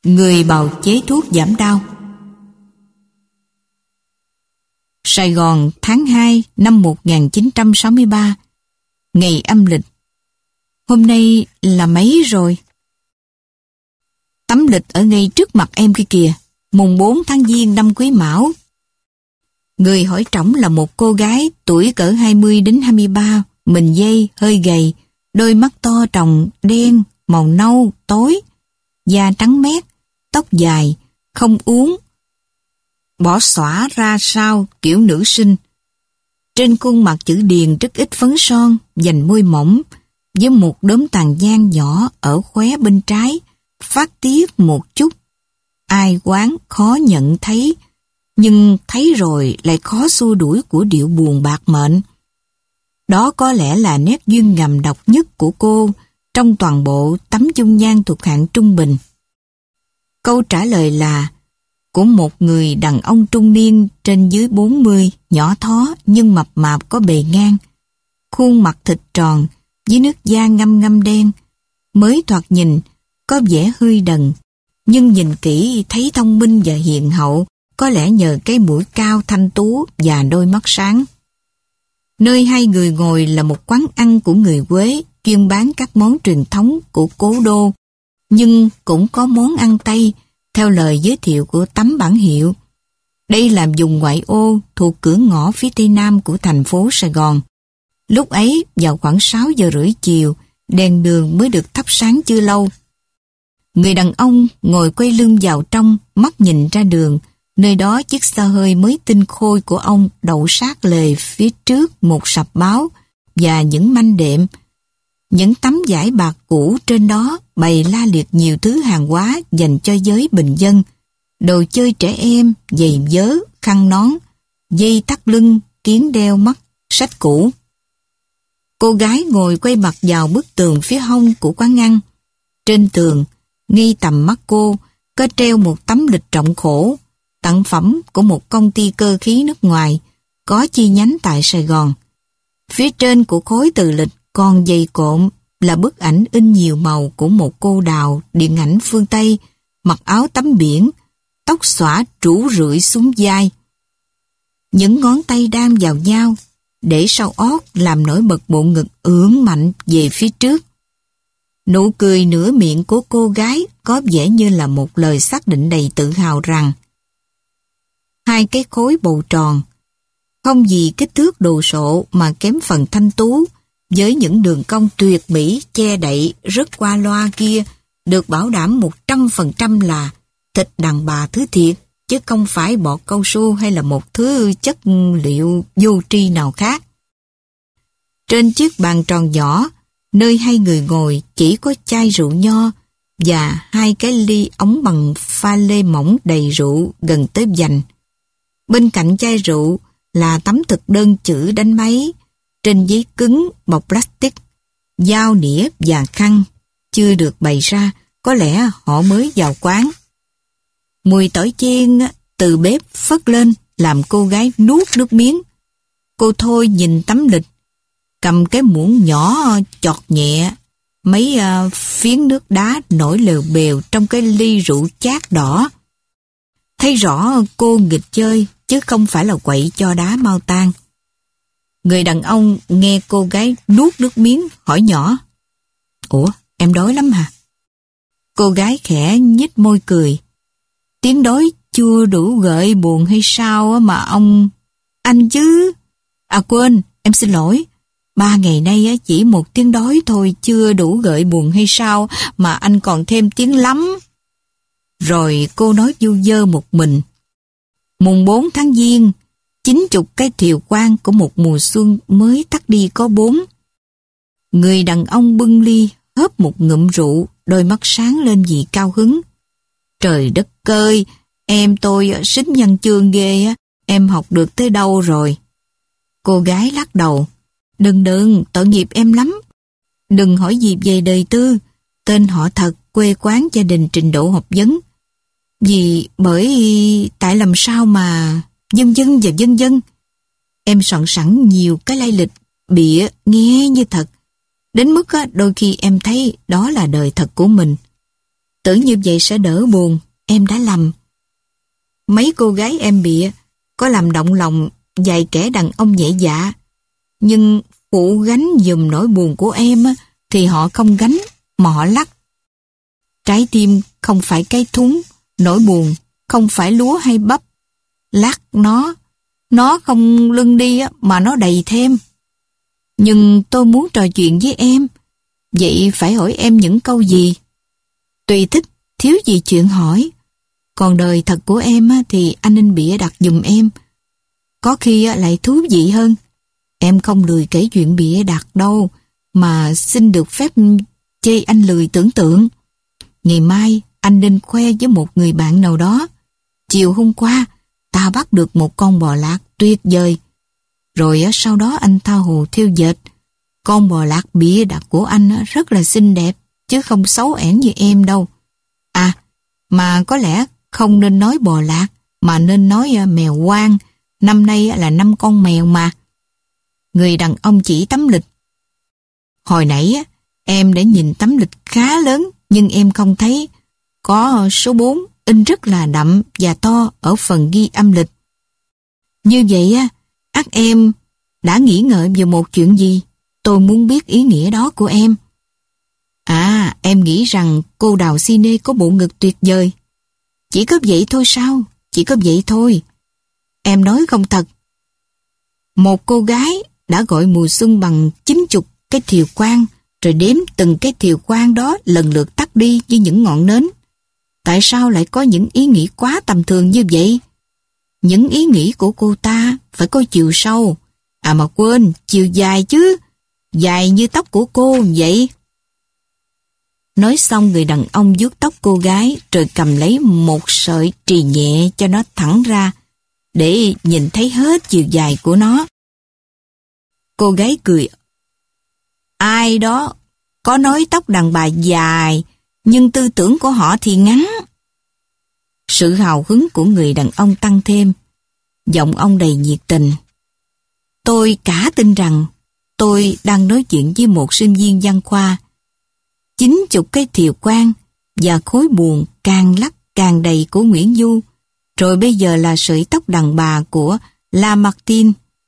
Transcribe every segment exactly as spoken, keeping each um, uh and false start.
Người bào chế thuốc giảm đau. Sài Gòn tháng hai năm một nghìn chín trăm sáu mươi ba, ngày âm lịch. Hôm nay là mấy rồi? Tấm lịch ở ngay trước mặt em kia kìa, mùng bốn tháng Giêng năm Quý Mão. Người hỏi trỏng là một cô gái tuổi cỡ hai mươi đến hai mươi ba, mình dây, hơi gầy, đôi mắt to tròng, đen, màu nâu, tối, da trắng mét, tóc dài, không uốn, bỏ xõa ra sau kiểu nữ sinh. Trên khuôn mặt chữ điền rất ít phấn son, dành môi mỏng, với một đốm tàn nhang nhỏ ở khóe bên trái, phát tiết một chút. Ai quán khó nhận thấy, nhưng thấy rồi lại khó xua đuổi của điệu buồn bạc mệnh. Đó có lẽ là nét duyên ngầm độc nhất của cô trong toàn bộ tấm dung nhan thuộc hạng trung bình. Câu trả lời là của một người đàn ông trung niên trên dưới bốn mươi, nhỏ thó nhưng mập mạp có bề ngang, khuôn mặt thịt tròn với nước da ngăm ngăm đen, mới thoạt nhìn có vẻ hơi đần, nhưng nhìn kỹ thấy thông minh và hiền hậu, có lẽ nhờ cái mũi cao thanh tú và đôi mắt sáng. Nơi hai người ngồi là một quán ăn của người Quế, chuyên bán các món truyền thống của cố đô, nhưng cũng có món ăn Tây, theo lời giới thiệu của tấm bảng hiệu. Đây là vùng ngoại ô thuộc cửa ngõ phía tây nam của thành phố Sài Gòn. Lúc ấy, vào khoảng sáu giờ rưỡi chiều, đèn đường mới được thắp sáng chưa lâu. Người đàn ông ngồi quay lưng vào trong, mắt nhìn ra đường. Nơi đó chiếc xe hơi mới tinh khôi của ông đậu sát lề phía trước một sập báo và những manh đệm. Những tấm vải bạc cũ trên đó bày la liệt nhiều thứ hàng hóa dành cho giới bình dân. Đồ chơi trẻ em, giày vớ, khăn nón, dây thắt lưng, kiếng đeo mắt, sách cũ. Cô gái ngồi quay mặt vào bức tường phía hông của quán ăn. Trên tường, ngay tầm mắt cô, có treo một tấm lịch trọng khổ, tặng phẩm của một công ty cơ khí nước ngoài, có chi nhánh tại Sài Gòn. Phía trên của khối từ lịch còn dày cộm là bức ảnh in nhiều màu của một cô đào điện ảnh phương Tây, mặc áo tắm biển, tóc xõa rủ rượi xuống vai. Những ngón tay đan vào nhau, để sau ót làm nổi bật bộ ngực ưỡn mạnh về phía trước. Nụ cười nửa miệng của cô gái có vẻ như là một lời xác định đầy tự hào rằng hai cái khối bầu tròn, không vì kích thước đồ sộ mà kém phần thanh tú, với những đường cong tuyệt mỹ che đậy rất qua loa kia, được bảo đảm một trăm phần trăm là thịt đàn bà thứ thiệt, chứ không phải bọt cao su hay là một thứ chất liệu vô tri nào khác. Trên chiếc bàn tròn nhỏ, nơi hai người ngồi chỉ có chai rượu nho và hai cái ly ống bằng pha lê mỏng đầy rượu gần tới vành. Bên cạnh chai rượu là tấm thực đơn chữ đánh máy, trên giấy cứng bọc plastic, dao nĩa và khăn chưa được bày ra, có lẽ họ mới vào quán. Mùi tỏi chiên từ bếp phất lên làm cô gái nuốt nước miếng. Cô Thôi nhìn tấm lịch, cầm cái muỗng nhỏ chọt nhẹ mấy uh, phiến nước đá nổi lều bèo trong cái ly rượu chát đỏ. Thấy rõ cô nghịch chơi chứ không phải là quậy cho đá mau tan. Người đàn ông nghe cô gái nuốt nước miếng hỏi nhỏ: "Ủa, em đói lắm hả?" Cô gái khẽ nhếch môi cười: "Tiếng đói chưa đủ gợi buồn hay sao mà ông..." "Anh chứ... À quên, em xin lỗi. Ba ngày nay chỉ một tiếng đói thôi, chưa đủ gợi buồn hay sao mà anh còn thêm tiếng lắm." Rồi cô nói du dơ một mình: "Mùng bốn tháng Giêng, chín chục cái thiều quang của một mùa xuân mới tắt đi có bốn." Người đàn ông bưng ly, hớp một ngụm rượu, đôi mắt sáng lên vì cao hứng. "Trời đất ơi, em tôi xính văn chương ghê á, em học được tới đâu rồi?" Cô gái lắc đầu: "Đừng đừng, tội nghiệp em lắm. Đừng hỏi gì về đời tư, tên họ thật, quê quán, gia đình, trình độ học vấn. Vì bởi tại làm sao mà vân vân và vân vân. Em soạn sẵn nhiều cái lai lịch bịa nghe như thật, đến mức á, đôi khi em thấy đó là đời thật của mình." Tưởng như vậy sẽ đỡ buồn, em đã lầm. Mấy cô gái em bịa có làm động lòng vài kẻ đàn ông nhẹ dạ, nhưng phụ gánh giùm nỗi buồn của em á, thì họ không gánh mà họ lắc. Trái tim không phải cái thúng, nỗi buồn không phải lúa hay bắp. Lắc nó, nó không lưng đi á, mà nó đầy thêm. Nhưng tôi muốn trò chuyện với em, vậy phải hỏi em những câu gì? Tùy thích, thiếu gì chuyện hỏi. Còn đời thật của em á, thì anh nên bịa đặt giùm em. Có khi á, lại thú vị hơn. Em không lười kể chuyện bịa đặt đâu, mà xin được phép chê anh lười tưởng tượng. Ngày mai anh nên khoe với một người bạn nào đó. Chiều hôm qua ta bắt được một con bò lạc tuyệt vời. Rồi á, sau đó anh tha hồ theo dệt. Con bò lạc bịa đặt của anh á, rất là xinh đẹp, chứ không xấu ẻn như em đâu. À, mà có lẽ không nên nói bò lạc, mà nên nói uh, mèo hoang. Năm nay uh, là năm con mèo mà. Người đàn ông chỉ tấm lịch. Hồi nãy uh, em đã nhìn tấm lịch khá lớn, nhưng em không thấy. Có số bốn in rất là đậm và to ở phần ghi âm lịch. Như vậy á, uh, ắt em đã nghĩ ngợi về một chuyện gì? Tôi muốn biết ý nghĩa đó của em. À, em nghĩ rằng cô Đào Cine có bộ ngực tuyệt vời. Chỉ có vậy thôi sao? Chỉ có vậy thôi. Em nói không thật. Một cô gái đã gọi mùa xuân bằng chín chục cái thiều quang, rồi đếm từng cái thiều quang đó lần lượt tắt đi như những ngọn nến. Tại sao lại có những ý nghĩ quá tầm thường như vậy? Những ý nghĩ của cô ta phải có chiều sâu. À mà quên, chiều dài chứ. Dài như tóc của cô vậy. Nói xong, người đàn ông vuốt tóc cô gái rồi cầm lấy một sợi trì nhẹ cho nó thẳng ra để nhìn thấy hết chiều dài của nó. Cô gái cười. Ai đó có nói tóc đàn bà dài, nhưng tư tưởng của họ thì ngắn. Sự hào hứng của người đàn ông tăng thêm. Giọng ông đầy nhiệt tình. Tôi cả tin rằng tôi đang nói chuyện với một sinh viên văn khoa. Chín chục cái thiều quang và khối buồn càng lắc càng đầy của Nguyễn Du, rồi bây giờ là sợi tóc đàn bà của Lamartine.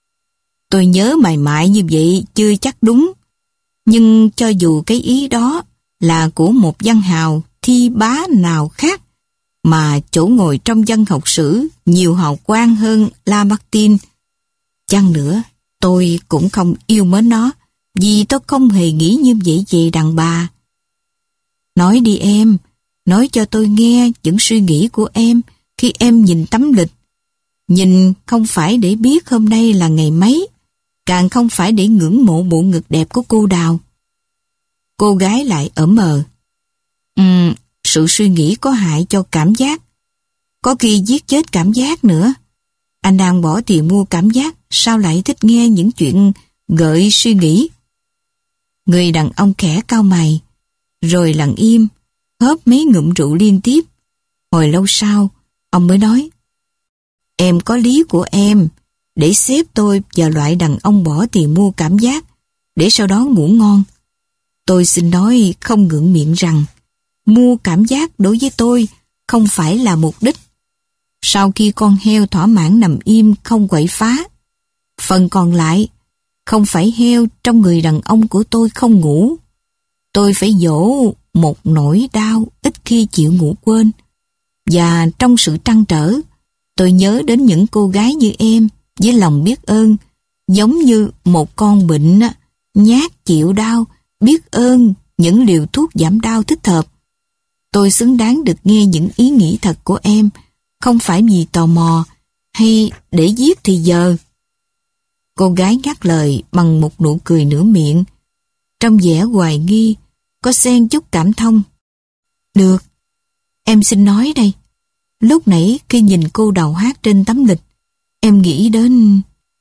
Tôi nhớ mày mại như vậy chưa chắc đúng, nhưng cho dù cái ý đó là của một văn hào thi bá nào khác, mà chỗ ngồi trong văn học sử nhiều hào quang hơn Lamartine, chăng nữa tôi cũng không yêu mến nó, vì tôi không hề nghĩ như vậy về đàn bà. Nói đi em, nói cho tôi nghe những suy nghĩ của em khi em nhìn tấm lịch. Nhìn không phải để biết hôm nay là ngày mấy, càng không phải để ngưỡng mộ bộ ngực đẹp của cô Đào. Cô gái lại ẩm ờ. Ừm, sự suy nghĩ có hại cho cảm giác. Có khi giết chết cảm giác nữa. Anh đang bỏ tiền mua cảm giác, sao lại thích nghe những chuyện gợi suy nghĩ? Người đàn ông khẽ cau mày, rồi lặng im, hớp mấy ngụm rượu liên tiếp. Hồi lâu sau, ông mới nói, em có lý của em, để xếp tôi vào loại đàn ông bỏ tiền mua cảm giác, để sau đó ngủ ngon. Tôi xin nói không ngượng miệng rằng, mua cảm giác đối với tôi không phải là mục đích. Sau khi con heo thỏa mãn nằm im không quậy phá, phần còn lại, không phải heo trong người đàn ông của tôi không ngủ. Tôi phải dỗ một nỗi đau ít khi chịu ngủ quên. Và trong sự trăn trở, tôi nhớ đến những cô gái như em với lòng biết ơn, giống như một con bệnh nhát chịu đau, biết ơn những liều thuốc giảm đau thích hợp. Tôi xứng đáng được nghe những ý nghĩ thật của em, không phải vì tò mò hay để giết thì giờ. Cô gái ngắt lời bằng một nụ cười nửa miệng, trong vẻ hoài nghi, có xen chút cảm thông. Được, em xin nói đây. Lúc nãy khi nhìn cô Đào hát trên tấm lịch, em nghĩ đến...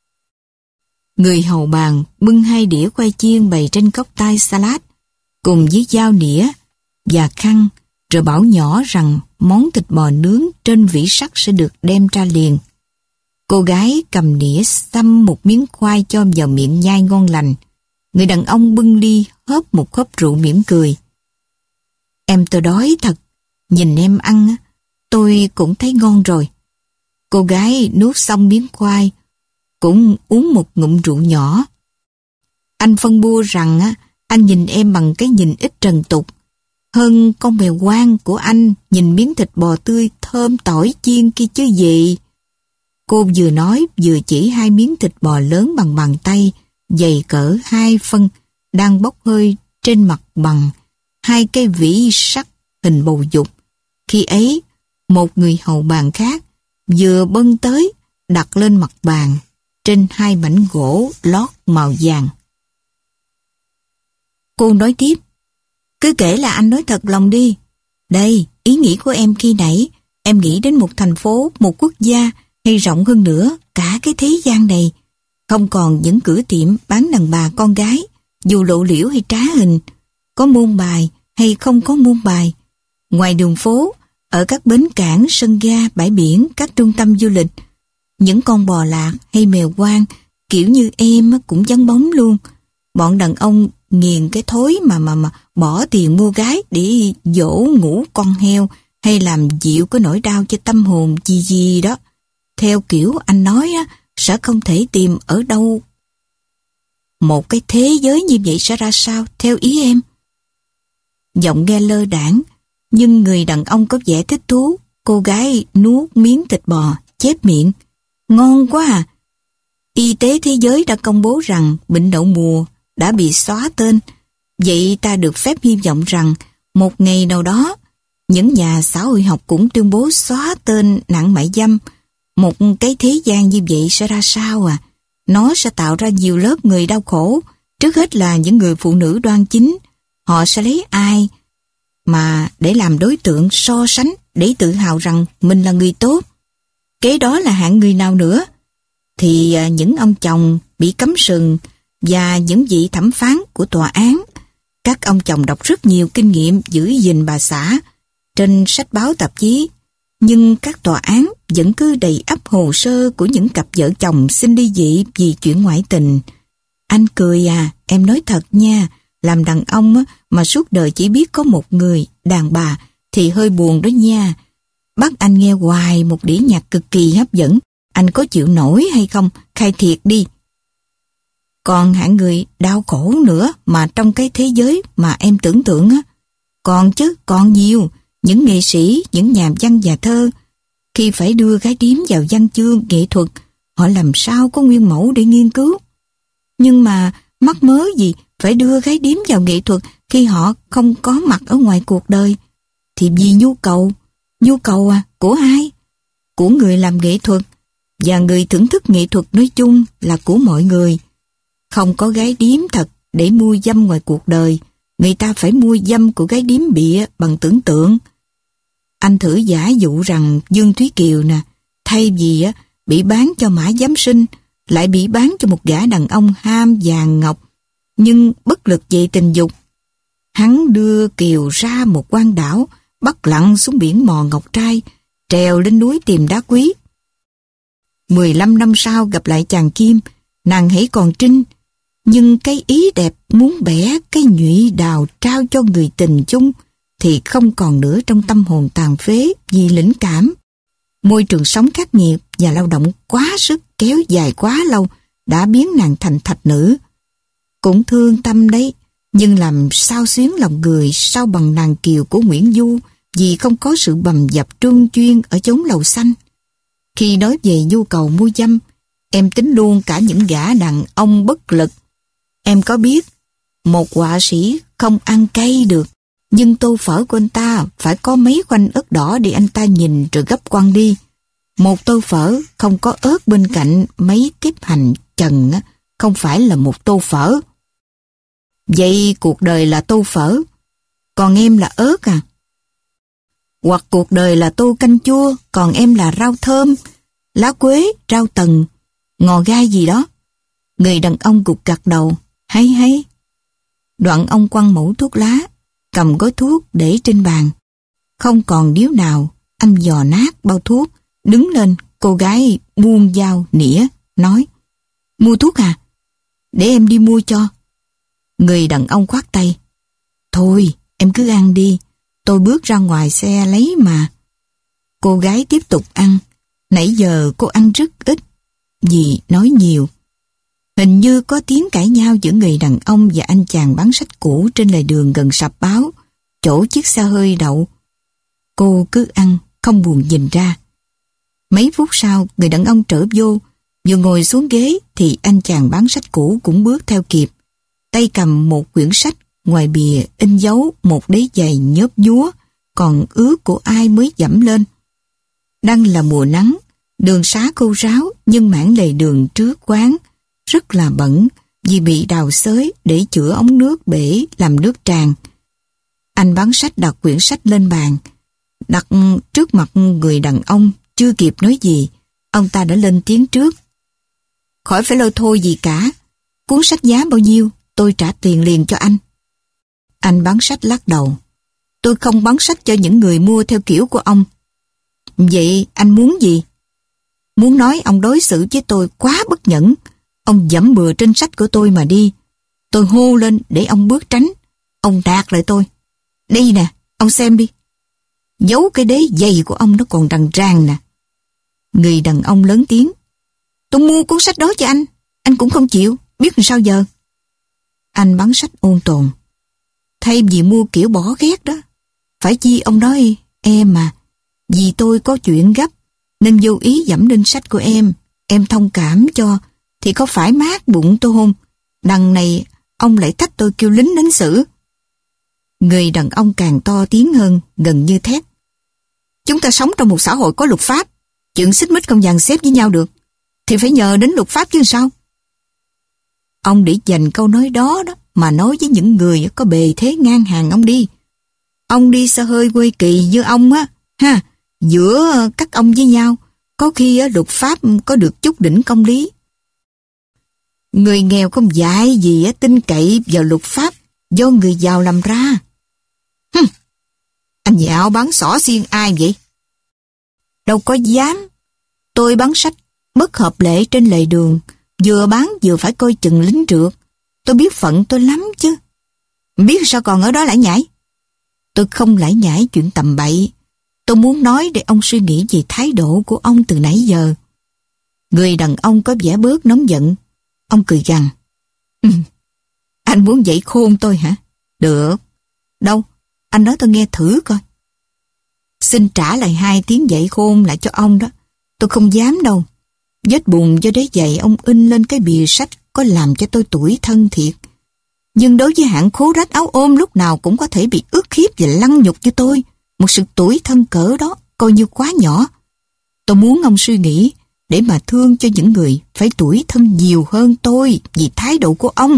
Người hầu bàn bưng hai đĩa khoai chiên bày trên cốc tai salad, cùng với dao nĩa và khăn, rồi bảo nhỏ rằng món thịt bò nướng trên vỉ sắt sẽ được đem ra liền. Cô gái cầm đĩa xăm một miếng khoai cho vào miệng nhai ngon lành. Người đàn ông bưng ly hớp một hớp rượu mỉm cười. Em tôi đói thật, Nhìn em ăn, á, tôi cũng thấy ngon rồi. Cô gái nuốt xong miếng khoai, cũng uống một ngụm rượu nhỏ. Anh phân bua rằng á, anh nhìn em bằng cái nhìn ít trần tục, hơn con mèo hoang của anh nhìn miếng thịt bò tươi thơm tỏi chiên kia chứ gì. Cô vừa nói vừa chỉ hai miếng thịt bò lớn bằng bàn tay, dày cỡ hai phân, đang bốc hơi trên mặt bằng hai cây vỉ sắt hình bầu dục. Khi ấy, một người hầu bàn khác vừa bưng tới, đặt lên mặt bàn trên hai mảnh gỗ lót màu vàng. Cô nói tiếp, cứ kể là anh nói thật lòng đi. Đây, ý nghĩ của em khi nãy, em nghĩ đến một thành phố, một quốc gia, hay rộng hơn nữa, cả cái thế gian này. Không còn những cửa tiệm bán đàn bà con gái, dù lộ liễu hay trá hình, có môn bài hay không có môn bài. Ngoài đường phố, ở các bến cảng, sân ga, bãi biển, các trung tâm du lịch, những con bò lạc hay mèo hoang, kiểu như em cũng vắng bóng luôn. Bọn đàn ông nghiền cái thối mà mà mà bỏ tiền mua gái để dỗ ngủ con heo hay làm dịu cái nỗi đau cho tâm hồn gì gì đó. Theo kiểu anh nói á, sẽ không thể tìm ở đâu. Một cái thế giới như vậy sẽ ra sao theo ý em? Giọng nghe lơ đãng, nhưng người đàn ông có vẻ thích thú. Cô gái nuốt miếng thịt bò, chép miệng. Ngon quá à! Y tế thế giới đã công bố rằng bệnh đậu mùa đã bị xóa tên. Vậy ta được phép hy vọng rằng một ngày nào đó, những nhà xã hội học cũng tuyên bố xóa tên nạn mại dâm. Một cái thế gian như vậy sẽ ra sao à? Nó sẽ tạo ra nhiều lớp người đau khổ. Trước hết là những người phụ nữ đoan chính. Họ sẽ lấy ai mà để làm đối tượng so sánh, để tự hào rằng mình là người tốt. Kế đó là hạng người nào nữa? Thì những ông chồng bị cấm sừng và những vị thẩm phán của tòa án. Các ông chồng đọc rất nhiều kinh nghiệm giữ gìn bà xã trên sách báo tạp chí, nhưng các tòa án vẫn cứ đầy ắp hồ sơ của những cặp vợ chồng xin ly dị vì chuyện ngoại tình. Anh cười à, em nói thật nha, làm đàn ông mà suốt đời chỉ biết có một người, đàn bà, thì hơi buồn đó nha. Bắt anh nghe hoài một đĩa nhạc cực kỳ hấp dẫn, anh có chịu nổi hay không? Khai thiệt đi. Còn hạng người đau khổ nữa mà trong cái thế giới mà em tưởng tượng á, còn chứ, còn nhiều. Những nghệ sĩ, những nhà văn và thơ, khi phải đưa gái điếm vào văn chương, nghệ thuật, họ làm sao có nguyên mẫu để nghiên cứu. Nhưng mà mắc mớ gì phải đưa gái điếm vào nghệ thuật khi họ không có mặt ở ngoài cuộc đời? Thì vì nhu cầu, nhu cầu à, của ai? Của người làm nghệ thuật, và người thưởng thức nghệ thuật nói chung là của mọi người. Không có gái điếm thật để mua dâm ngoài cuộc đời, người ta phải mua dâm của gái điếm bịa bằng tưởng tượng. Anh thử giả dụ rằng Dương Thúy Kiều nè, thay vì á, bị bán cho Mã Giám Sinh, lại bị bán cho một gã đàn ông ham vàng ngọc, nhưng bất lực về tình dục. Hắn đưa Kiều ra một quan đảo, bắt lặn xuống biển mò ngọc trai, trèo lên núi tìm đá quý. Mười lăm năm sau gặp lại chàng Kim, nàng hãy còn trinh, nhưng cái ý đẹp muốn bẻ cái nhụy đào trao cho người tình chung thì không còn nữa trong tâm hồn tàn phế vì lĩnh cảm. Môi trường sống khắc nghiệt và lao động quá sức kéo dài quá lâu đã biến nàng thành thạch nữ. Cũng thương tâm đấy, nhưng làm sao xuyến lòng người sao bằng nàng Kiều của Nguyễn Du vì không có sự bầm dập trương chuyên ở chốn lầu xanh. Khi nói về nhu cầu mua dâm, em tính luôn cả những gã đàn ông bất lực. Em có biết, một họa sĩ không ăn cay được, nhưng tô phở của anh ta phải có mấy khoanh ớt đỏ để anh ta nhìn rồi gấp quăng đi. Một tô phở không có ớt bên cạnh mấy tiếp hành trần không phải là một tô phở. Vậy cuộc đời là tô phở, còn em là ớt à? Hoặc cuộc đời là tô canh chua, còn em là rau thơm, lá quế, rau tần, ngò gai gì đó. Người đàn ông gục gặt đầu, hay hay. Đoạn ông quăng mẩu thuốc lá, cầm gói thuốc để trên bàn. Không còn điếu nào, anh dò nát bao thuốc, đứng lên, cô gái buông dao nĩa, nói: Mua thuốc à? Để em đi mua cho. Người đàn ông khoát tay: Thôi, em cứ ăn đi. Tôi bước ra ngoài xe lấy mà. Cô gái tiếp tục ăn. Nãy giờ cô ăn rất ít, vì nói nhiều. Hình như có tiếng cãi nhau giữa người đàn ông và anh chàng bán sách cũ trên lề đường gần sạp báo, chỗ chiếc xe hơi đậu. Cô cứ ăn, không buồn nhìn ra. Mấy phút sau, người đàn ông trở vô, vừa ngồi xuống ghế thì anh chàng bán sách cũ cũng bước theo kịp. Tay cầm một quyển sách, ngoài bìa in dấu một đế giày nhớp nhúa, còn ướt của ai mới dẫm lên. Đang là mùa nắng, đường xá khô ráo nhưng mảng lề đường trước quán rất là bẩn vì bị đào xới để chữa ống nước bể làm nước tràn. Anh bán sách đặt quyển sách lên bàn, đặt trước mặt người đàn ông. Chưa kịp nói gì, ông ta đã lên tiếng trước. Khỏi phải lôi thôi gì cả, cuốn sách giá bao nhiêu, tôi trả tiền liền cho anh. Anh bán sách lắc đầu. Tôi không bán sách cho những người mua theo kiểu của ông. Vậy anh muốn gì? Muốn nói ông đối xử với tôi quá bất nhẫn. Ông dẫm bừa trên sách của tôi mà đi. Tôi hô lên để ông bước tránh. Ông đạp lại tôi. Đây nè, ông xem đi. Dấu cái đế giày của ông nó còn rằn ràng nè. Người đàn ông lớn tiếng. Tôi mua cuốn sách đó cho anh. Anh cũng không chịu, biết làm sao giờ. Anh bán sách ôn tồn. Thay vì mua kiểu bỏ ghét đó, phải chi ông nói em mà, vì tôi có chuyện gấp nên vô ý dẫm lên sách của em. Em thông cảm cho thì có phải mát bụng tôi không? Đằng này ông lại thách tôi kêu lính đến xử. Người đàn ông càng to tiếng hơn, gần như thét. Chúng ta sống trong một xã hội có luật pháp. Chuyện xích mích không dàn xếp với nhau được thì phải nhờ đến luật pháp chứ sao? Ông để dành câu nói đó đó mà nói với những người có bề thế ngang hàng ông đi. Ông đi xe hơi quê kỳ như ông á, ha, giữa các ông với nhau, có khi á, luật pháp có được chút đỉnh công lý. Người nghèo không dạy gì á, tin cậy vào luật pháp do người giàu làm ra. Hừm, anh dạo bán xỏ xiên ai vậy? Đâu có dám. Tôi bán sách bất hợp lệ trên lề đường, vừa bán vừa phải coi chừng lính trượt. Tôi biết phận tôi lắm chứ. Biết sao còn ở đó lải nhải? Tôi không lải nhải chuyện tầm bậy. Tôi muốn nói để ông suy nghĩ về thái độ của ông từ nãy giờ. Người đàn ông có vẻ bớt nóng giận. Ông cười gằn. Anh muốn dạy khôn tôi hả? Được. Đâu? Anh nói tôi nghe thử coi. Xin trả lại hai tiếng dạy khôn lại cho ông đó. Tôi không dám đâu. Vết bùn do đế giày ông in lên cái bìa sách có làm cho tôi tủi thân thiệt. Nhưng đối với hạng khố rách áo ôm lúc nào cũng có thể bị ức hiếp và lăng nhục như tôi, một sự tủi thân cỡ đó coi như quá nhỏ. Tôi muốn ông suy nghĩ để mà thương cho những người phải tủi thân nhiều hơn tôi vì thái độ của ông.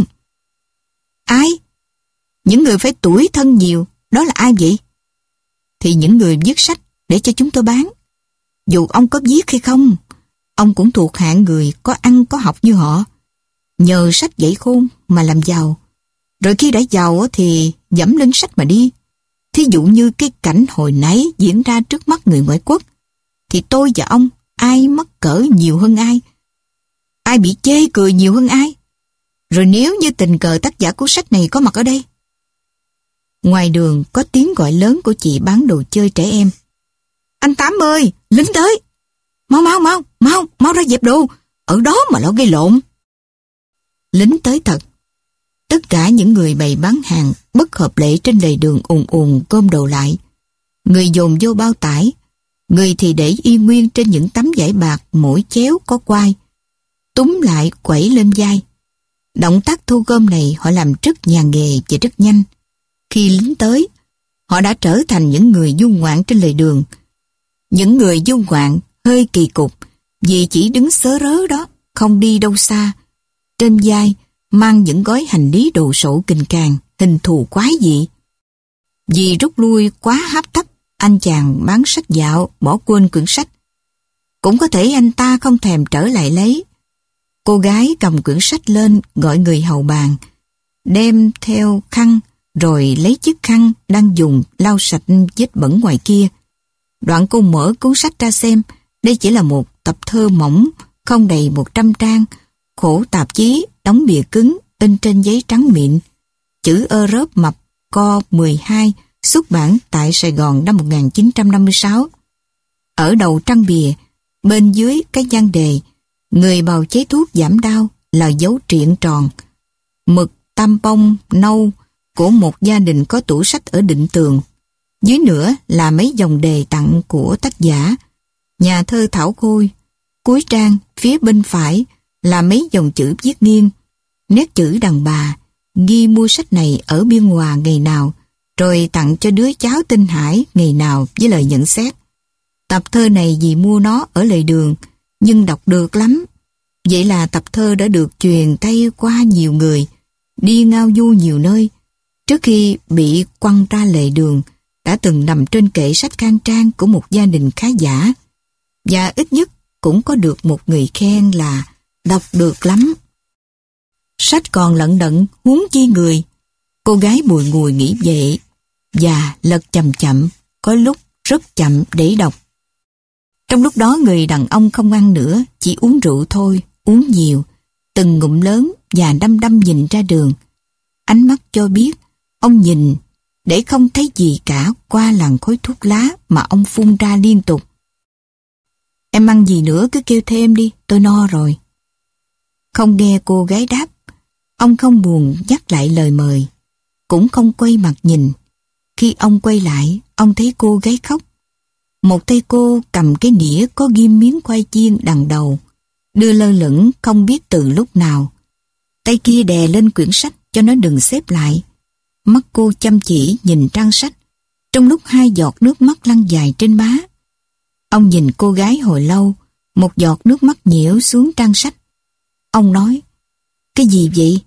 Ai? Những người phải tủi thân nhiều, đó là ai vậy? Thì những người viết sách để cho chúng tôi bán. Dù ông có viết hay không, ông cũng thuộc hạng người có ăn có học như họ. Nhờ sách dạy khôn mà làm giàu. Rồi khi đã giàu thì dẫm lên sách mà đi. Thí dụ như cái cảnh hồi nãy diễn ra trước mắt người ngoại quốc, thì tôi và ông ai mắc cỡ nhiều hơn ai? Ai bị chê cười nhiều hơn ai? Rồi nếu như tình cờ tác giả cuốn sách này có mặt ở đây. Ngoài đường có tiếng gọi lớn của chị bán đồ chơi trẻ em. Anh Tám ơi, lính tới! Mau mau mau, mau, mau ra dẹp đồ, ở đó mà lo gây lộn. Lính tới thật. Tất cả những người bày bán hàng bất hợp lệ trên lề đường ùn ùn gom đồ lại. Người dồn vô bao tải, người thì để y nguyên trên những tấm vải bạc mỗi chéo có quai, túm lại quẩy lên vai. Động tác thu gom này họ làm rất nhà nghề và rất nhanh. Khi lính tới, họ đã trở thành những người du ngoạn trên lề đường. Những người du ngoạn hơi kỳ cục vì chỉ đứng sớ rớ đó, không đi đâu xa. Trên vai mang những gói hành lý đồ sộ kình càng, hình thù quái dị. Vì rút lui quá hấp tấp, anh chàng bán sách dạo bỏ quên quyển sách. Cũng có thể anh ta không thèm trở lại lấy. Cô gái cầm quyển sách lên gọi người hầu bàn, đem theo khăn rồi lấy chiếc khăn đang dùng lau sạch vết bẩn ngoài kia. Đoạn cô mở cuốn sách ra xem, đây chỉ là một tập thơ mỏng, không đầy một trăm trang, khổ tạp chí, đóng bìa cứng, in trên giấy trắng mịn. Chữ Europe mập, co mười hai, xuất bản tại Sài Gòn năm một nghìn chín trăm năm mươi sáu. Ở đầu trang bìa, bên dưới cái nhan đề, người bào chế thuốc giảm đau là dấu triện tròn, mực tam bông nâu của một gia đình có tủ sách ở Định Tường. Dưới nữa là mấy dòng đề tặng của tác giả, nhà thơ Thảo Khôi. Cuối trang, phía bên phải là mấy dòng chữ viết nghiêng, nét chữ đàn bà, ghi mua sách này ở Biên Hòa ngày nào, rồi tặng cho đứa cháu tên Hải ngày nào với lời nhận xét. Tập thơ này dì mua nó ở lề đường, nhưng đọc được lắm. Vậy là tập thơ đã được truyền tay qua nhiều người, đi ngao du nhiều nơi. Trước khi bị quăng ra lề đường, đã từng nằm trên kệ sách khang trang của một gia đình khá giả. Và ít nhất cũng có được một người khen là đọc được lắm. Sách còn lận đận, huống chi người. Cô gái bùi ngùi nghĩ vậy, và lật chậm chậm, có lúc rất chậm để đọc. Trong lúc đó người đàn ông không ăn nữa, chỉ uống rượu thôi, uống nhiều, từng ngụm lớn và đăm đăm nhìn ra đường. Ánh mắt cho biết, ông nhìn để không thấy gì cả qua làn khói thuốc lá mà ông phun ra liên tục. Em ăn gì nữa cứ kêu thêm đi, tôi no rồi. Không nghe cô gái đáp, ông không buồn nhắc lại lời mời, cũng không quay mặt nhìn. Khi ông quay lại, ông thấy cô gái khóc. Một tay cô cầm cái đĩa có ghim miếng khoai chiên đằng đầu, đưa lơ lửng không biết từ lúc nào. Tay kia đè lên quyển sách cho nó đừng xếp lại. Mắt cô chăm chỉ nhìn trang sách, trong lúc hai giọt nước mắt lăn dài trên má. Ông nhìn cô gái hồi lâu, một giọt nước mắt nhiễu xuống trang sách. Ông nói, cái gì vậy?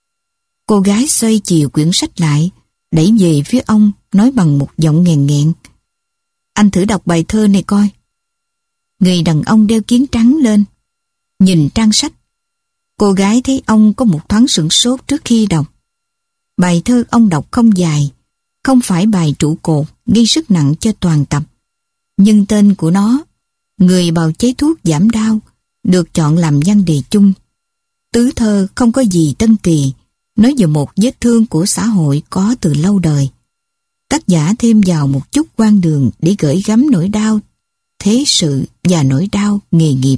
Cô gái xoay chiều quyển sách lại, đẩy về phía ông, nói bằng một giọng nghèn nghẹn. Anh thử đọc bài thơ này coi. Người đàn ông đeo kiến trắng lên, nhìn trang sách. Cô gái thấy ông có một thoáng sửng sốt trước khi đọc. Bài thơ ông đọc không dài, không phải bài trụ cột gây sức nặng cho toàn tập. Nhưng tên của nó, người bào chế thuốc giảm đau, được chọn làm nhan đề chung. Tứ thơ không có gì tân kỳ, nói về một vết thương của xã hội có từ lâu đời. Tác giả thêm vào một chút quan đường để gửi gắm nỗi đau thế sự và nỗi đau nghề nghiệp.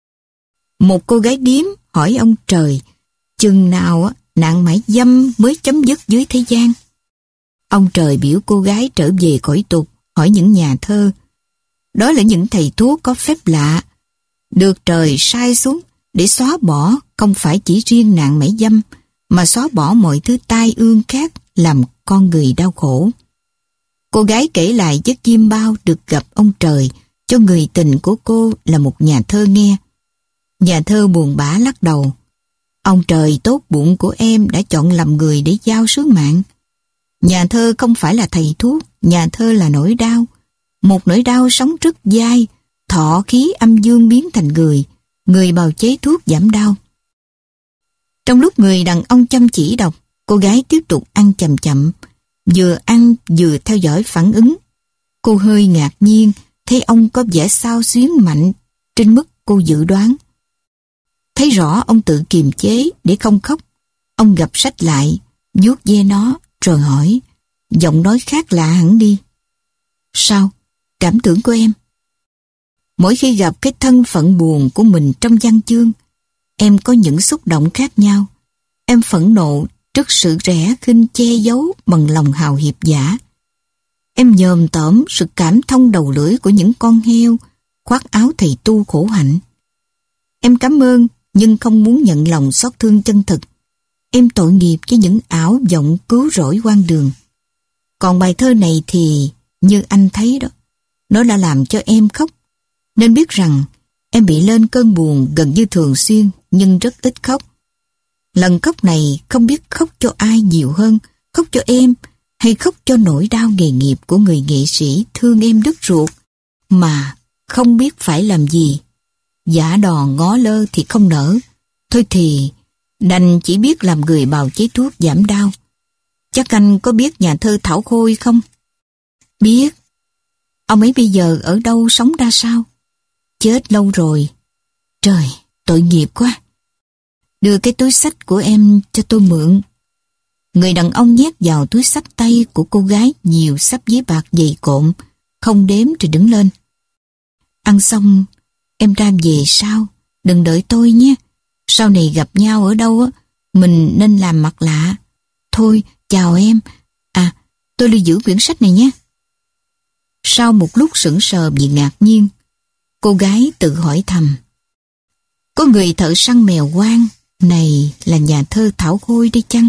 Một cô gái điếm hỏi ông trời, chừng nào nạn mại dâm mới chấm dứt dưới thế gian. Ông trời biểu cô gái trở về cõi tục, hỏi những nhà thơ. Đó là những thầy thuốc có phép lạ, được trời sai xuống để xóa bỏ không phải chỉ riêng nạn mại dâm, mà xóa bỏ mọi thứ tai ương khác làm con người đau khổ. Cô gái kể lại giấc chiêm bao được gặp ông trời cho người tình của cô là một nhà thơ nghe. Nhà thơ buồn bã lắc đầu. Ông trời tốt bụng của em đã chọn làm người để giao sứ mạng. Nhà thơ không phải là thầy thuốc, nhà thơ là nỗi đau. Một nỗi đau sống rất dai, thọ khí âm dương biến thành người, người bào chế thuốc giảm đau. Trong lúc người đàn ông chăm chỉ đọc, cô gái tiếp tục ăn chậm chậm, vừa ăn vừa theo dõi phản ứng. Cô hơi ngạc nhiên, thấy ông có vẻ xao xuyến mạnh trên mức cô dự đoán. Thấy rõ ông tự kiềm chế để không khóc. Ông gập sách lại, vuốt ve nó, rồi hỏi, giọng nói khác lạ hẳn đi. Sao? Cảm tưởng của em? Mỗi khi gặp cái thân phận buồn của mình trong văn chương, em có những xúc động khác nhau. Em phẫn nộ trước sự rẻ khinh che giấu bằng lòng hào hiệp giả. Em nhòm tởm sự cảm thông đầu lưỡi của những con heo khoác áo thầy tu khổ hạnh. Em cảm ơn nhưng không muốn nhận lòng xót thương chân thực. Em tội nghiệp với những ảo vọng cứu rỗi quan đường. Còn bài thơ này thì như anh thấy đó, nó đã làm cho em khóc. Nên biết rằng em bị lên cơn buồn gần như thường xuyên nhưng rất ít khóc. Lần khóc này không biết khóc cho ai nhiều hơn, khóc cho em hay khóc cho nỗi đau nghề nghiệp của người nghệ sĩ thương em đứt ruột mà không biết phải làm gì. Giả đò ngó lơ thì không nỡ. Thôi thì đành chỉ biết làm người bào chế thuốc giảm đau. Chắc anh có biết nhà thơ Thảo Khôi không? Biết. Ông ấy bây giờ ở đâu, sống ra sao? Chết lâu rồi. Trời, tội nghiệp quá. Đưa cái túi xách của em cho tôi mượn. Người đàn ông nhét vào túi xách tay của cô gái nhiều xấp giấy bạc dày cộm, không đếm rồi đứng lên. Ăn xong, em ra về sao? Đừng đợi tôi nhé. Sau này gặp nhau ở đâu á, mình nên làm mặt lạ. Thôi, chào em. À, tôi lưu giữ quyển sách này nhé. Sau một lúc sững sờ vì ngạc nhiên, cô gái tự hỏi thầm. Có người thợ săn mèo hoang này là nhà thơ Thảo Khôi đây chăng?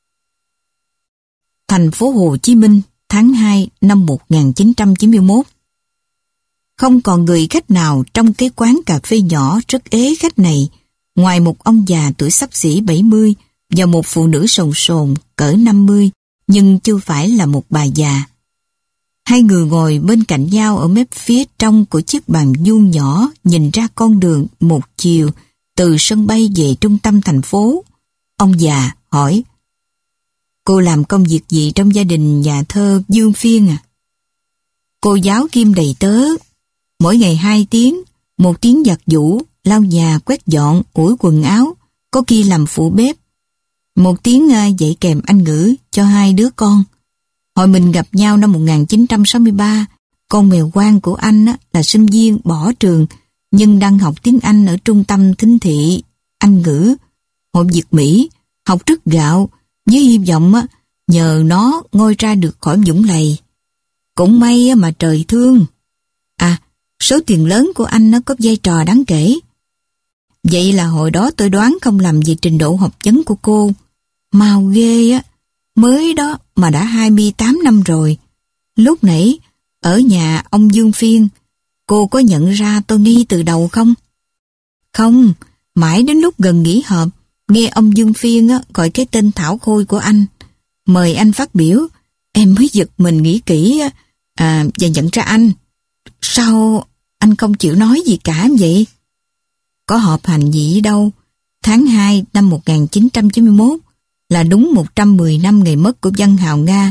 Thành phố Hồ Chí Minh, tháng hai năm một nghìn chín trăm chín mươi mốt. Không còn người khách nào trong cái quán cà phê nhỏ rất ế khách này, ngoài một ông già tuổi xấp xỉ bảy mươi và một phụ nữ sồn sồn cỡ năm mươi, nhưng chưa phải là một bà già. Hai người ngồi bên cạnh nhau ở mép phía trong của chiếc bàn vuông nhỏ, nhìn ra con đường một chiều từ sân bay về trung tâm thành phố. Ông già hỏi: Cô làm công việc gì trong gia đình nhà thơ Dương Phiên à? Cô giáo kim đầy tớ. Mỗi ngày hai tiếng, một tiếng giặt giũ, lau nhà, quét dọn, ủi quần áo, có khi làm phụ bếp. Một tiếng dạy kèm Anh ngữ cho hai đứa con. Hồi mình gặp nhau năm một nghìn chín trăm sáu mươi ba, con mèo hoang của anh là sinh viên bỏ trường, nhưng đang học tiếng Anh ở trung tâm thính thị Anh ngữ, hội Việt Mỹ, học rất gạo, với hy vọng nhờ nó ngôi ra được khỏi vũng lầy. Cũng may mà trời thương. À, số tiền lớn của anh nó có vai trò đáng kể. Vậy là hồi đó tôi đoán không lầm về trình độ học vấn của cô. Mau ghê á, mới đó mà đã hai mươi tám năm rồi. Lúc nãy, ở nhà ông Dương Phiên, cô có nhận ra tôi nghi từ đầu không? Không, mãi đến lúc gần nghỉ họp, nghe ông Dương Phiên á, gọi cái tên Thảo Khôi của anh, mời anh phát biểu, em mới giật mình nghĩ kỹ á, à, và nhận ra anh. Sao anh không chịu nói gì cả vậy? Có họp hành gì đâu. Tháng hai năm một nghìn chín trăm chín mươi mốt là đúng một trăm mười năm ngày mất của văn hào Nga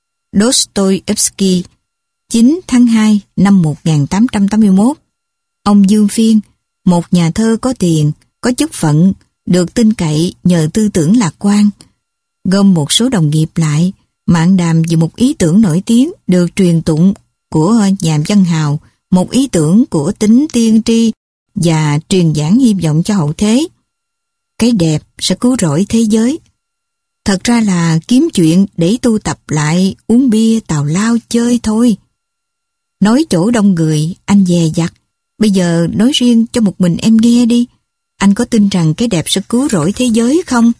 Dostoevsky, chín tháng hai năm một nghìn tám trăm tám mươi mốt. Ông Dương Phiên, một nhà thơ có tiền, có chức phận, được tin cậy nhờ tư tưởng lạc quan, gom một số đồng nghiệp lại, mạn đàm về một ý tưởng nổi tiếng được truyền tụng của nhà văn hào, một ý tưởng của tính tiên tri và truyền giảng hy vọng cho hậu thế. Cái đẹp sẽ cứu rỗi thế giới. Thật ra là kiếm chuyện để tu tập lại uống bia tào lao chơi thôi. Nói chỗ đông người, anh dè dặt. Bây giờ nói riêng cho một mình em nghe đi. Anh có tin rằng cái đẹp sẽ cứu rỗi thế giới không?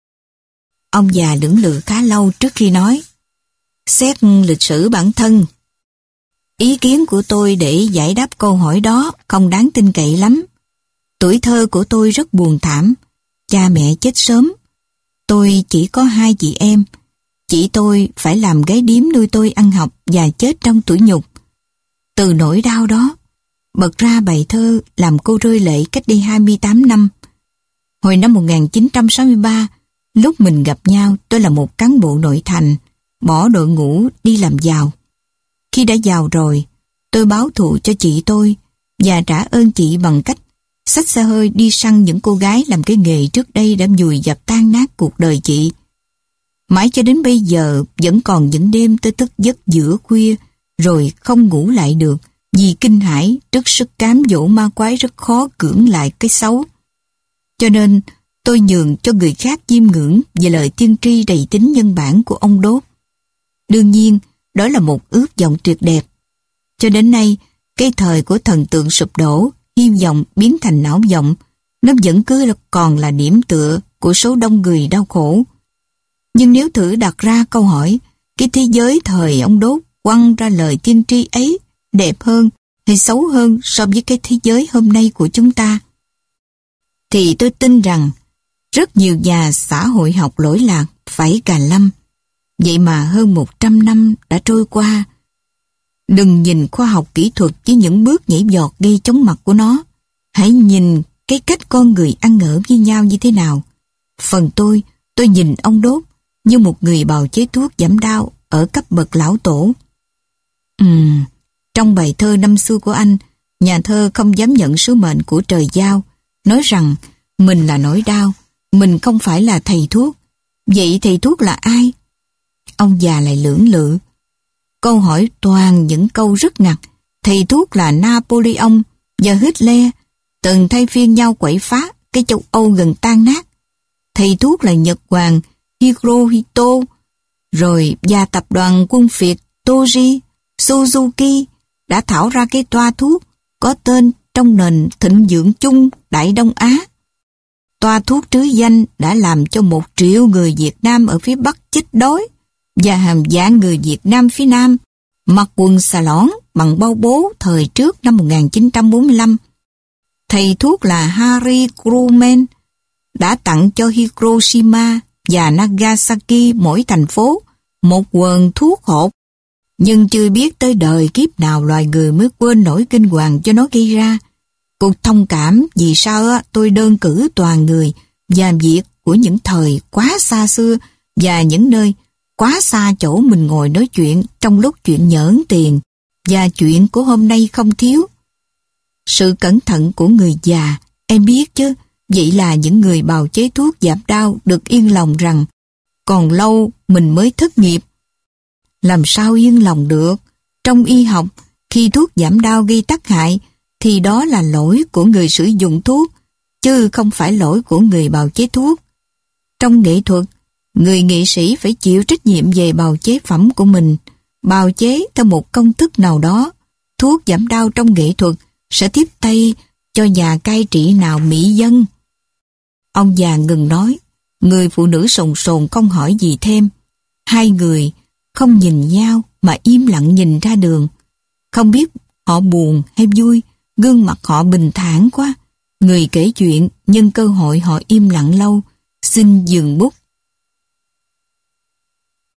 Ông già lưỡng lự khá lâu trước khi nói. Xét lịch sử bản thân, ý kiến của tôi để giải đáp câu hỏi đó không đáng tin cậy lắm. Tuổi thơ của tôi rất buồn thảm. Cha mẹ chết sớm. Tôi chỉ có hai chị em. Chị tôi phải làm gái điếm nuôi tôi ăn học và chết trong tủi nhục. Từ nỗi đau đó, bật ra bài thơ làm cô rơi lệ cách đây hai mươi tám năm. Hồi năm một nghìn chín trăm sáu mươi ba, lúc mình gặp nhau, tôi là một cán bộ nội thành, bỏ đội ngũ đi làm giàu. Khi đã giàu rồi, tôi báo thù cho chị tôi và trả ơn chị bằng cách xách xe hơi đi săn những cô gái làm cái nghề trước đây đã vùi dập tan nát cuộc đời chị. Mãi cho đến bây giờ vẫn còn những đêm tôi thức giấc giữa khuya rồi không ngủ lại được vì kinh hãi trước sức cám dỗ ma quái rất khó cưỡng lại cái xấu. Cho nên tôi nhường cho người khác chiêm ngưỡng về lời tiên tri đầy tính nhân bản của ông Đốt. Đương nhiên, đó là một ước vọng tuyệt đẹp. Cho đến nay, cái thời của thần tượng sụp đổ, hy vọng biến thành não vọng, nó vẫn cứ là còn là điểm tựa của số đông người đau khổ. Nhưng nếu thử đặt ra câu hỏi, cái thế giới thời ông Đốt quăng ra lời tiên tri ấy đẹp hơn hay xấu hơn so với cái thế giới hôm nay của chúng ta, thì tôi tin rằng rất nhiều nhà xã hội học lỗi lạc phải cà lâm. Vậy mà hơn một trăm năm đã trôi qua. Đừng nhìn khoa học kỹ thuật với những bước nhảy vọt gây chóng mặt của nó. Hãy nhìn cái cách con người ăn ở với nhau như thế nào. Phần tôi, tôi nhìn ông Đốt như một người bào chế thuốc giảm đau ở cấp bậc lão tổ. Ừm, trong bài thơ năm xưa của anh, nhà thơ không dám nhận sứ mệnh của trời giao, nói rằng mình là nỗi đau, mình không phải là thầy thuốc. Vậy thầy thuốc là ai? Ông già lại lưỡng lự. Câu hỏi toàn những câu rất ngặt. Thầy thuốc là Napoleon và Hitler từng thay phiên nhau quậy phá cái châu Âu gần tan nát. Thầy thuốc là Nhật Hoàng Hirohito, rồi và tập đoàn quân Việt Toji Suzuki đã thảo ra cái toa thuốc có tên trong nền thịnh vượng chung Đại Đông Á. Toa thuốc trứ danh đã làm cho một triệu người Việt Nam ở phía Bắc chết đói và hàng vạn người Việt Nam phía Nam mặc quần xà lõn bằng bao bố thời trước năm một nghìn chín trăm bốn mươi lăm. Thầy thuốc là Harry Truman đã tặng cho Hiroshima và Nagasaki mỗi thành phố một quần thuốc hộp, nhưng chưa biết tới đời kiếp nào loài người mới quên nổi kinh hoàng cho nó gây ra. Cuộc thông cảm vì sao tôi đơn cử toàn người và việc của những thời quá xa xưa và những nơi quá xa chỗ mình ngồi nói chuyện trong lúc chuyện nhỡn tiền và chuyện của hôm nay không thiếu. Sự cẩn thận của người già, em biết chứ, vậy là những người bào chế thuốc giảm đau được yên lòng rằng còn lâu mình mới thất nghiệp. Làm sao yên lòng được? Trong y học, khi thuốc giảm đau gây tác hại thì đó là lỗi của người sử dụng thuốc, chứ không phải lỗi của người bào chế thuốc. Trong nghệ thuật, người nghệ sĩ phải chịu trách nhiệm về bào chế phẩm của mình. Bào chế theo một công thức nào đó, thuốc giảm đau trong nghệ thuật sẽ tiếp tay cho nhà cai trị nào mỹ dân. Ông già ngừng nói, người phụ nữ sồn sồn không hỏi gì thêm. Hai người không nhìn nhau mà im lặng nhìn ra đường. Không biết họ buồn hay vui, gương mặt họ bình thản quá. Người kể chuyện nhân cơ hội họ im lặng lâu, xin dừng bút.